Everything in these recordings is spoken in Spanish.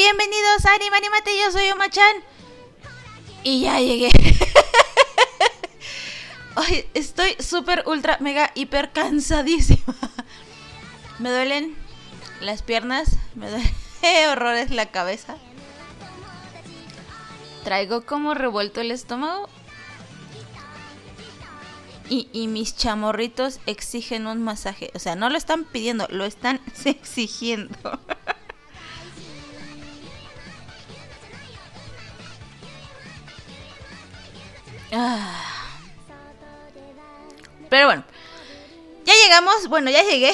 Bienvenidos a Anímate, yo soy Oma-chan. Y ya llegué. Ay, estoy súper, ultra, mega, hiper cansadísima. Me duelen las piernas, me duele horrores la cabeza. Traigo como revuelto el estómago. Y mis chamorritos exigen un masaje. O sea, no lo están pidiendo, lo están exigiendo. Pero bueno, ya llegamos. Bueno, ya llegué.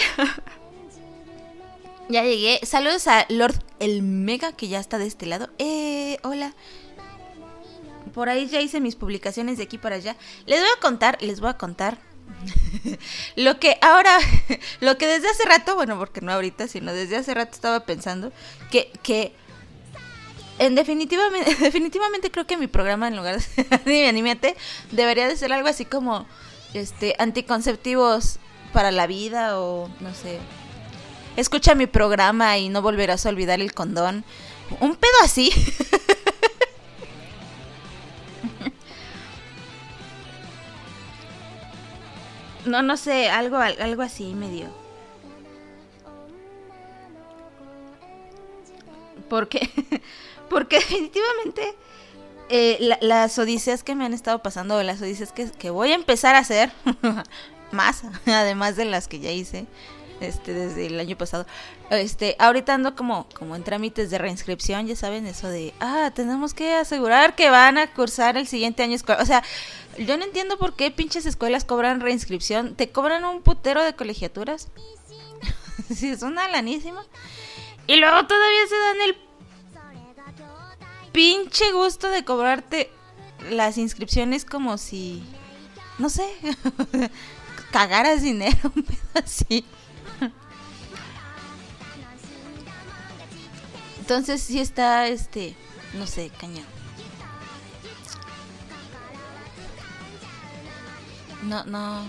Ya llegué. Saludos a Lord el Mega, que ya está de este lado. Hola. Por ahí ya hice mis publicaciones de aquí para allá. Les voy a contar lo que desde hace rato, bueno, porque no ahorita, sino desde hace rato estaba pensando que definitivamente creo que mi programa, en lugar de Anímate, debería de ser algo así como anticonceptivos para la vida, o no sé, escucha mi programa y no volverás a olvidar el condón, un pedo así. No sé, algo así medio. Porque definitivamente las odiseas que me han estado pasando, o las odiseas que voy a empezar a hacer más, además de las que ya hice desde el año pasado. Ahorita ando como en trámites de reinscripción, ya saben, eso de tenemos que asegurar que van a cursar el siguiente año escolar. O sea, yo no entiendo por qué pinches escuelas cobran reinscripción. Te cobran un putero de colegiaturas. Sí, es una lanísima. Y luego todavía se dan el pinche gusto de cobrarte las inscripciones como si, no sé, cagaras dinero, un pedo así. Entonces sí está, no sé, cañón. No.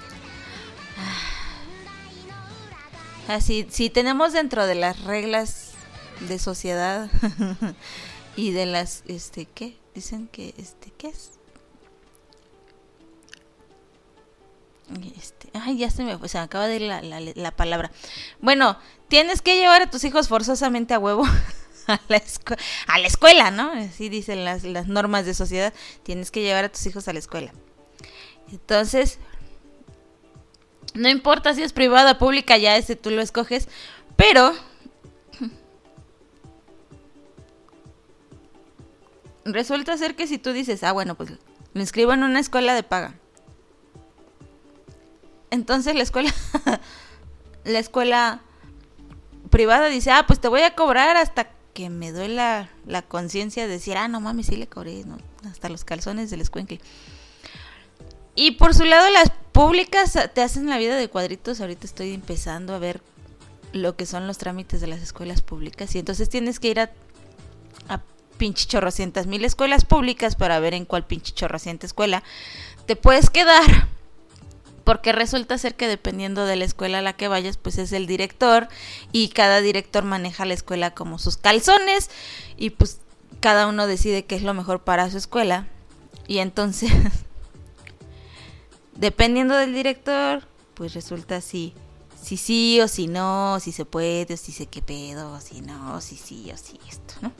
Así, si tenemos dentro de las reglas de sociedad y de las, ¿qué? Dicen que, ¿qué es? Ya se me acaba de ir la palabra. Bueno, tienes que llevar a tus hijos forzosamente a huevo a la escuela, ¿no? Así dicen las normas de sociedad. Tienes que llevar a tus hijos a la escuela. Entonces, no importa si es privada o pública, ya tú lo escoges, pero resulta ser que si tú dices, bueno, pues me inscribo en una escuela de paga. Entonces la escuela privada dice, pues te voy a cobrar hasta que me duele la conciencia de decir, no mames, sí le cobré, ¿no? Hasta los calzones del escuincle. Y por su lado, las públicas te hacen la vida de cuadritos. Ahorita estoy empezando a ver lo que son los trámites de las escuelas públicas. Y entonces tienes que ir a pinche chorrocientas mil escuelas públicas para ver en cuál pinche chorrocienta escuela te puedes quedar. Porque resulta ser que dependiendo de la escuela a la que vayas, pues es el director. Y cada director maneja la escuela como sus calzones. Y pues cada uno decide qué es lo mejor para su escuela. Y entonces, dependiendo del director, pues resulta si sí o si no, si se puede o si sé qué pedo, o si no, si sí o si esto, ¿no?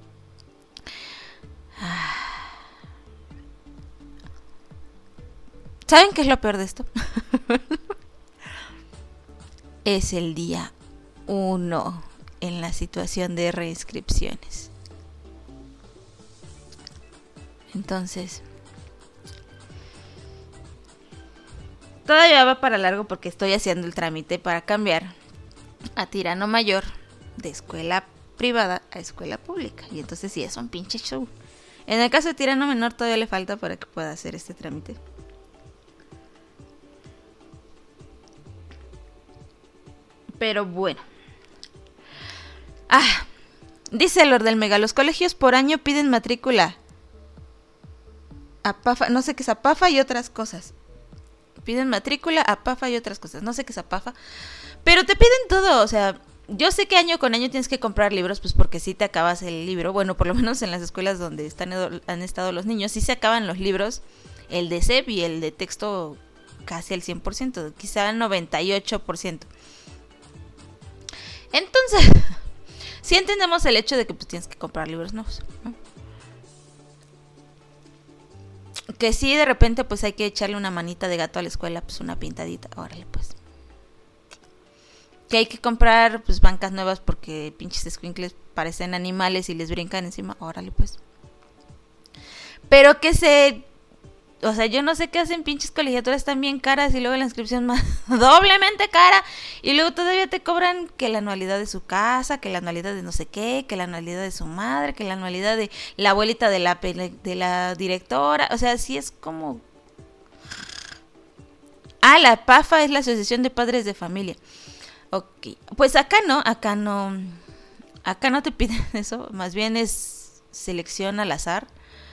¿Saben qué es lo peor de esto? Es el día 1 en la situación de reinscripciones. Entonces, todavía va para largo porque estoy haciendo el trámite para cambiar a Tirano Mayor de escuela privada a escuela pública. Y entonces sí, es un pinche show. En el caso de Tirano Menor todavía le falta para que pueda hacer este trámite. Pero bueno. Dice Lord del Mega, los colegios por año piden matrícula. APAFA, no sé qué es APAFA y otras cosas. Piden matrícula, APAFA y otras cosas. No sé qué es APAFA. Pero te piden todo, o sea, yo sé que año con año tienes que comprar libros, pues porque sí te acabas el libro. Bueno, por lo menos en las escuelas donde han estado los niños, sí se acaban los libros, el de SEP y el de texto casi al 100%, quizá al 98%. Entonces, sí entendemos el hecho de que pues tienes que comprar libros nuevos, ¿no? Que sí, de repente pues hay que echarle una manita de gato a la escuela, pues una pintadita, órale pues. Que hay que comprar pues bancas nuevas porque pinches escuincles parecen animales y les brincan encima, órale pues. Pero o sea, yo no sé qué hacen, pinches colegiaturas tan bien caras y luego la inscripción más doblemente cara y luego todavía te cobran que la anualidad de su casa, que la anualidad de no sé qué, que la anualidad de su madre, que la anualidad de la abuelita de la directora, o sea, sí es como... la PAFA es la Asociación de Padres de Familia. Ok, pues acá no te piden eso, más bien es selección al azar.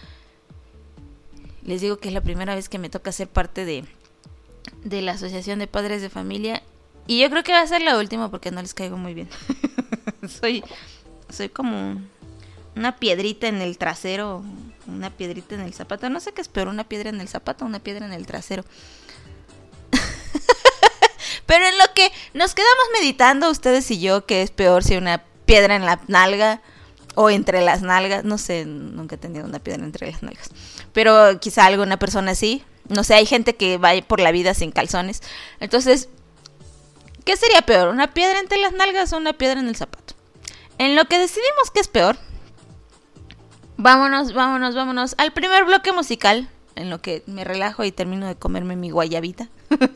Les digo que es la primera vez que me toca ser parte de la Asociación de Padres de Familia. Y yo creo que va a ser la última porque no les caigo muy bien. soy como una piedrita en el trasero, una piedrita en el zapato. No sé qué es peor, una piedra en el zapato o una piedra en el trasero. Pero en lo que nos quedamos meditando ustedes y yo, que es peor, si una piedra en la nalga o entre las nalgas, no sé, nunca he tenido una piedra entre las nalgas, pero quizá alguna persona sí, no sé, hay gente que va por la vida sin calzones, entonces, ¿qué sería peor? ¿Una piedra entre las nalgas o una piedra en el zapato? En lo que decidimos que es peor, vámonos al primer bloque musical, en lo que me relajo y termino de comerme mi guayabita.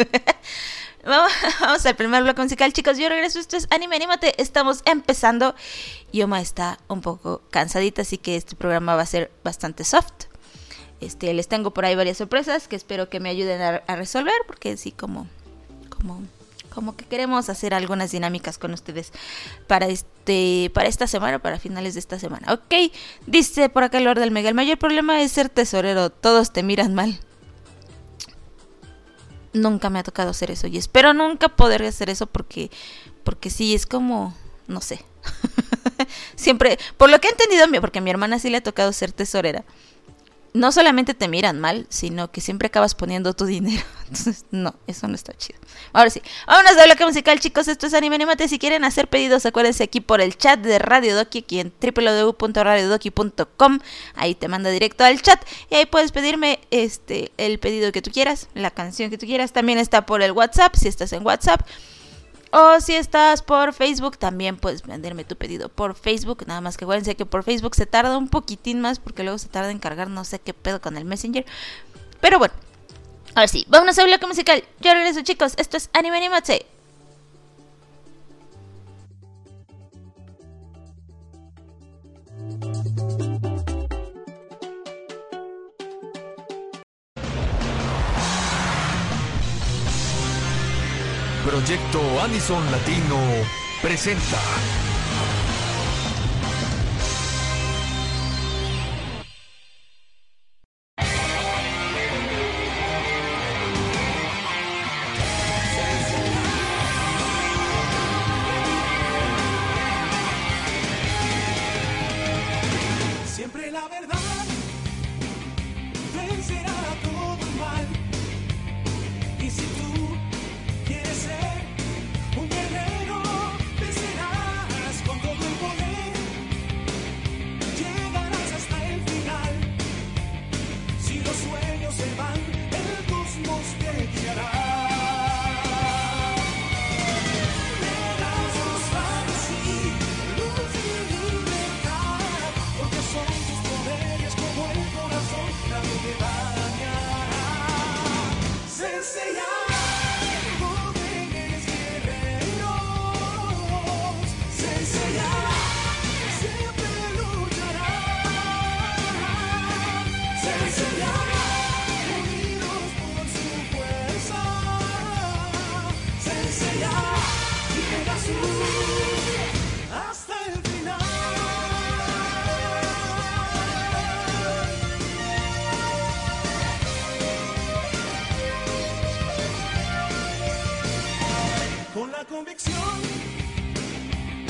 Vamos al primer bloque musical, chicos. Yo regreso, esto es Anime Anímate. Estamos empezando. Yoma está un poco cansadita, así que este programa va a ser bastante soft. Les tengo por ahí varias sorpresas que espero que me ayuden a resolver, porque sí, como que queremos hacer algunas dinámicas con ustedes para esta semana, para finales de esta semana. Ok, dice por acá Lord del Mega, el mayor problema es ser tesorero, todos te miran mal. Nunca me ha tocado hacer eso y espero nunca poder hacer eso porque sí, es como, no sé. Siempre, por lo que he entendido, porque a mi hermana sí le ha tocado ser tesorera, no solamente te miran mal, sino que siempre acabas poniendo tu dinero. Entonces, no, eso no está chido. Ahora sí, vámonos de bloque musical, chicos. Esto es Anime Anímate. Si quieren hacer pedidos, acuérdense aquí por el chat de Radio Doki, aquí en www.radiodoki.com. Ahí te manda directo al chat y ahí puedes pedirme el pedido que tú quieras, la canción que tú quieras. También está por el WhatsApp, si estás en WhatsApp. O si estás por Facebook, también puedes venderme tu pedido por Facebook. Nada más que acuérdense que por Facebook se tarda un poquitín más, porque luego se tarda en cargar, no sé qué pedo con el Messenger. Pero bueno, ahora sí, vámonos al bloque musical. Yo regreso, chicos, esto es Anime Anímate. Proyecto Anison Latino presenta Siempre la verdad vencerá todo el mal. Y si tú quieres ser un guerrero, vencerás con todo el poder. Llegarás hasta el final. Si los sueños se van, el cosmos te guiará. Brazos para sí, luz y libertad, porque son tus poderes como el corazón, nadie te dañará. Sensei, jóvenes guerreros, Sensei siempre lucharán. Sensei, unidos por su fuerza. Sensei, llegas tú hasta el final. Con la convicción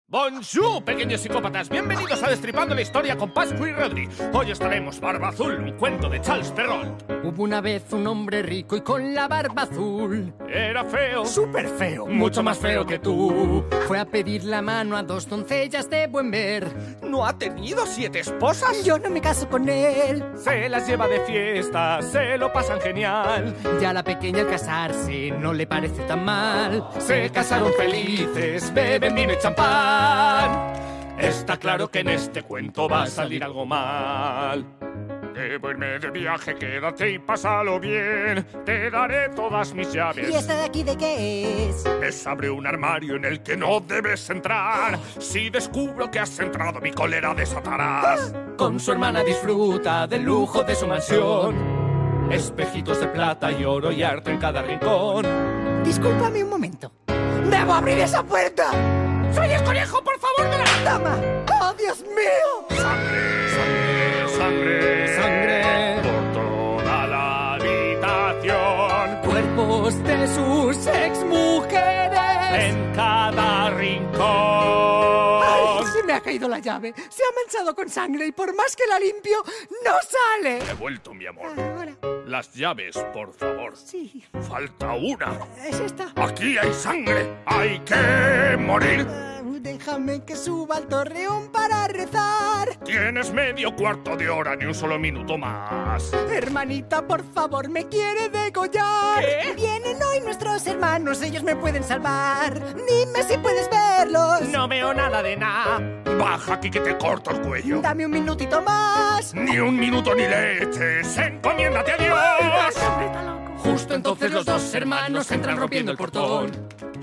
Bonjour, pequeños psicópatas. Bienvenidos a Destripando la Historia con Pascu y Rodri. Hoy os traemos Barba Azul, un cuento de Charles Perrault. Hubo una vez un hombre rico y con la barba azul. Era feo, Súper feo, mucho más feo que tú. Fue a pedir la mano a 2 doncellas de buen ver. ¿No ha tenido 7 esposas? Yo no me caso con él. Se las lleva de fiesta, se lo pasan genial. Ya la pequeña al casarse no le parece tan mal. Se casaron felices, beben vino y champán. Está claro que en este cuento va a salir algo mal. Debo irme de viaje, quédate y pásalo bien. Te daré todas mis llaves. ¿Y esta de aquí de qué es? Es abre un armario en el que no debes entrar. Si descubro que has entrado, mi cólera desatarás. Con su hermana disfruta del lujo de su mansión. Espejitos de plata y oro y arte en cada rincón. Discúlpame un momento. ¡Debo abrir esa puerta! ¡Soy el conejo, por favor, de la ¡Dama! ¡Oh, Dios mío! sangre! ¡Sangre! ¡Sangre! Por toda la habitación. Cuerpos de sus exmujeres. En cada rincón. ¡Ay! Se me ha caído la llave. Se ha manchado con sangre y por más que la limpio, no sale. He vuelto, mi amor. Ahora, Las llaves, por favor. sí. Falta una. Es esta. Aquí hay sangre. Hay que morir. Déjame que suba al torreón para rezar. Tienes medio cuarto de hora, ni un solo minuto más. Hermanita, por favor, me quiere degollar. ¿Qué? Vienen hoy nuestros hermanos, ellos me pueden salvar. Dime si puedes verlos. No veo nada de nada. Baja aquí que te corto el cuello. Dame un minutito más. Ni un minuto ni leches. Encomiéndate a Dios. Justo entonces los 2 hermanos entran rompiendo el portón.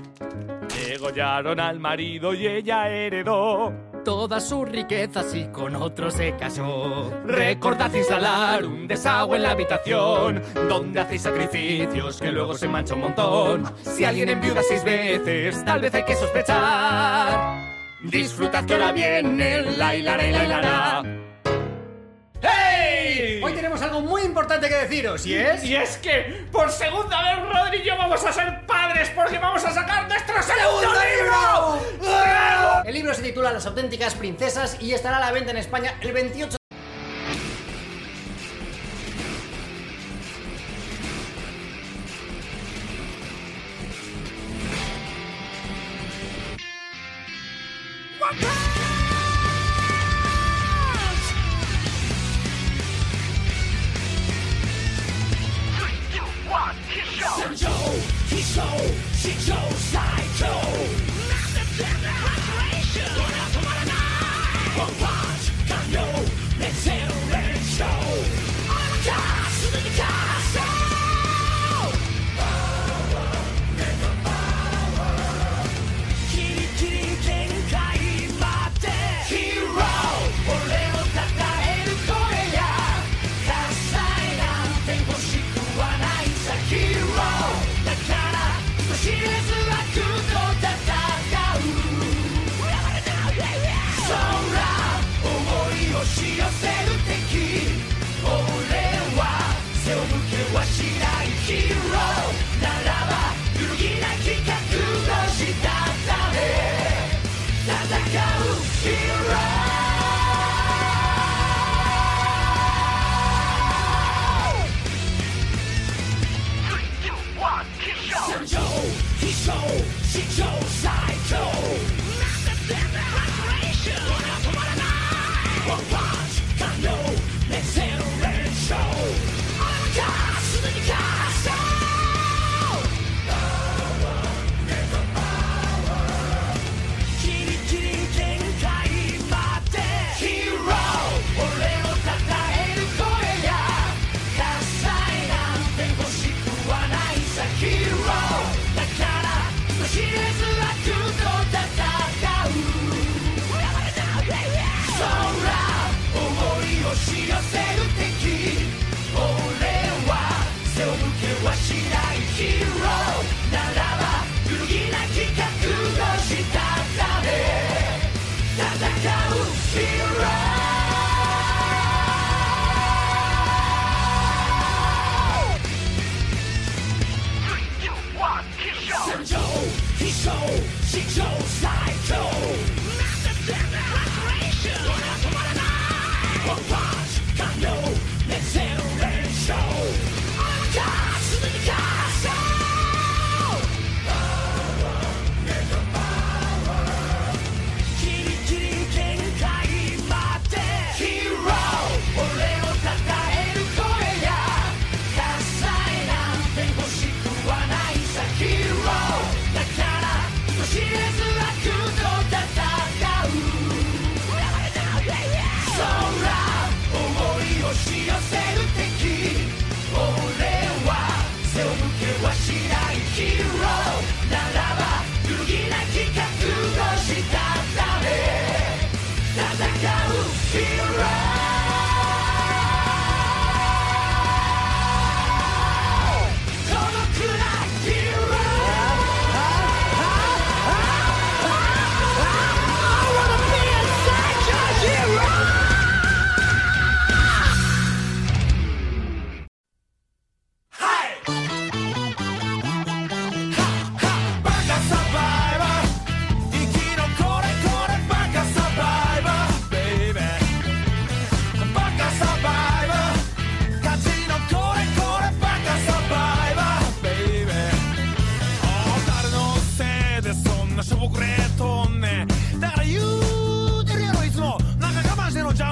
Degollaron al marido y ella heredó Todas sus riquezas y con otro se casó. Recordad instalar un desagüe en la habitación donde hacéis sacrificios que luego se mancha un montón. Si alguien enviuda 6 veces, tal vez hay que sospechar. Disfrutad que ahora viene la hilara y la hilara. ¡Hey! Hoy tenemos algo muy importante que deciros, ¿y es? Y es que por segunda vez Rodri y yo vamos a ser padres porque vamos a sacar nuestro segundo libro. El libro se titula Las auténticas princesas y estará a la venta en España el 28.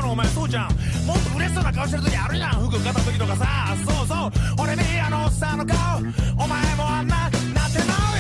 のお前そうじゃん。もっと嬉しそうな顔してる時あるじゃん。服買った時とかさ。そうそう俺ミアのおっさんの顔お前もあんななってまう